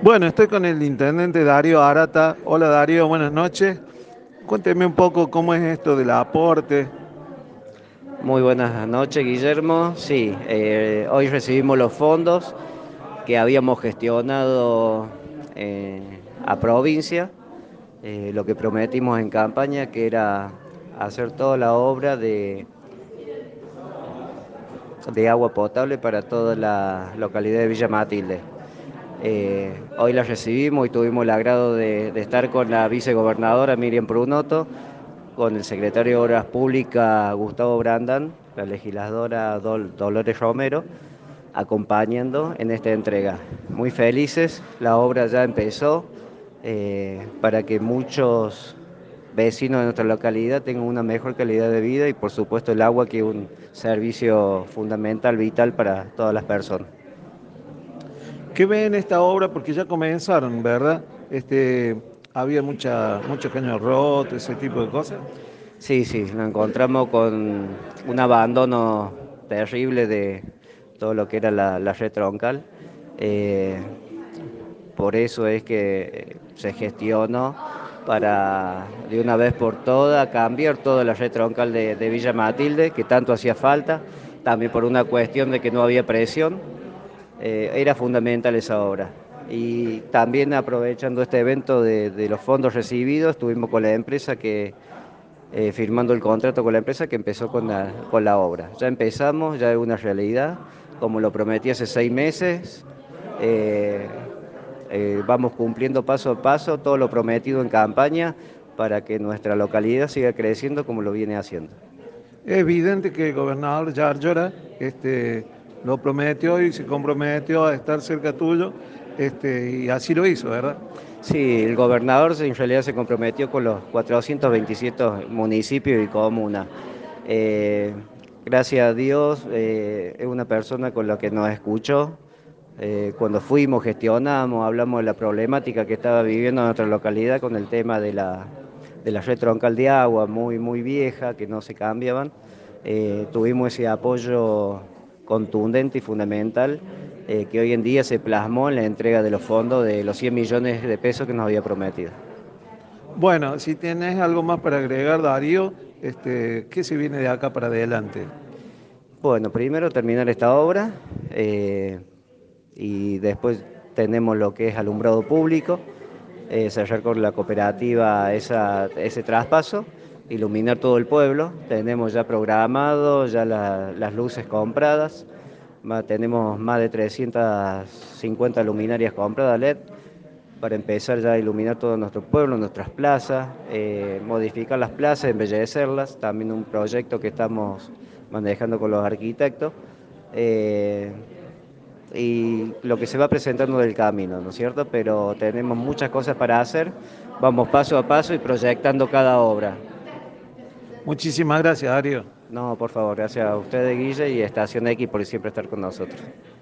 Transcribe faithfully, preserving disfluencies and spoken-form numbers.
Bueno, estoy con el intendente Darío Arata. Hola Darío, buenas noches. Cuénteme un poco cómo es esto del aporte. Muy buenas noches, Guillermo. Sí, eh, hoy recibimos los fondos que habíamos gestionado eh, a provincia, eh, lo que prometimos en campaña, que era hacer toda la obra de, de agua potable para toda la localidad de Villa Matilde. Eh, hoy la recibimos y tuvimos el agrado de, de estar con la vicegobernadora Miriam Prunoto, con el secretario de Obras Públicas Gustavo Brandan, la legisladora Dol- Dolores Romero, acompañando en esta entrega. Muy felices, la obra ya empezó eh, para que muchos vecinos de nuestra localidad tengan una mejor calidad de vida y por supuesto el agua, que es un servicio fundamental, vital para todas las personas. ¿Qué ve en esta obra? Porque ya comenzaron, ¿verdad? Este, había mucha, muchos caños rotos, ese tipo de cosas. Sí, sí, nos encontramos con un abandono terrible de todo lo que era la, la red troncal. Eh, por eso es que se gestionó para de una vez por todas cambiar toda la red troncal de, de Villa Matilde, que tanto hacía falta, también por una cuestión de que no había presión. Eh, era fundamental esa obra. Y también aprovechando este evento de, de los fondos recibidos, estuvimos con la empresa que eh, firmando el contrato con la empresa que empezó con la, con la obra. Ya empezamos, ya es una realidad, como lo prometí hace seis meses. eh, eh, Vamos cumpliendo paso a paso todo lo prometido en campaña para que nuestra localidad siga creciendo como lo viene haciendo. Es evidente que el gobernador Yarlora este, lo prometió y se comprometió a estar cerca tuyo, este, y así lo hizo, ¿verdad? Sí, el gobernador se- en realidad se comprometió con los cuatrocientos veintisiete municipios y comunas. Eh, Gracias a Dios, eh, es una persona con la que nos escuchó. Eh, cuando fuimos, gestionamos, hablamos de la problemática que estaba viviendo nuestra localidad con el tema de la, de la red troncal de agua, muy, muy vieja, que no se cambiaban. Eh, tuvimos ese apoyo contundente y fundamental, eh, que hoy en día se plasmó en la entrega de los fondos de los cien millones de pesos que nos había prometido. Bueno, si tienes algo más para agregar, Darío, este, ¿qué se viene de acá para adelante? Bueno, primero terminar esta obra, eh, y después tenemos lo que es alumbrado público, eh, cerrar con la cooperativa esa, ese traspaso, iluminar todo el pueblo. Tenemos ya programado, ya la- las luces compradas, ma- tenemos más de trescientas cincuenta luminarias compradas L E D para empezar ya a iluminar todo nuestro pueblo, nuestras plazas, eh, modificar las plazas, embellecerlas, también un proyecto que estamos manejando con los arquitectos. eh, y lo que se va presentando del camino, ¿no es cierto? Pero tenemos muchas cosas para hacer, vamos paso a paso y proyectando cada obra. Muchísimas gracias, Darío. No, por favor, gracias a ustedes, Guille, y Estación X por siempre estar con nosotros.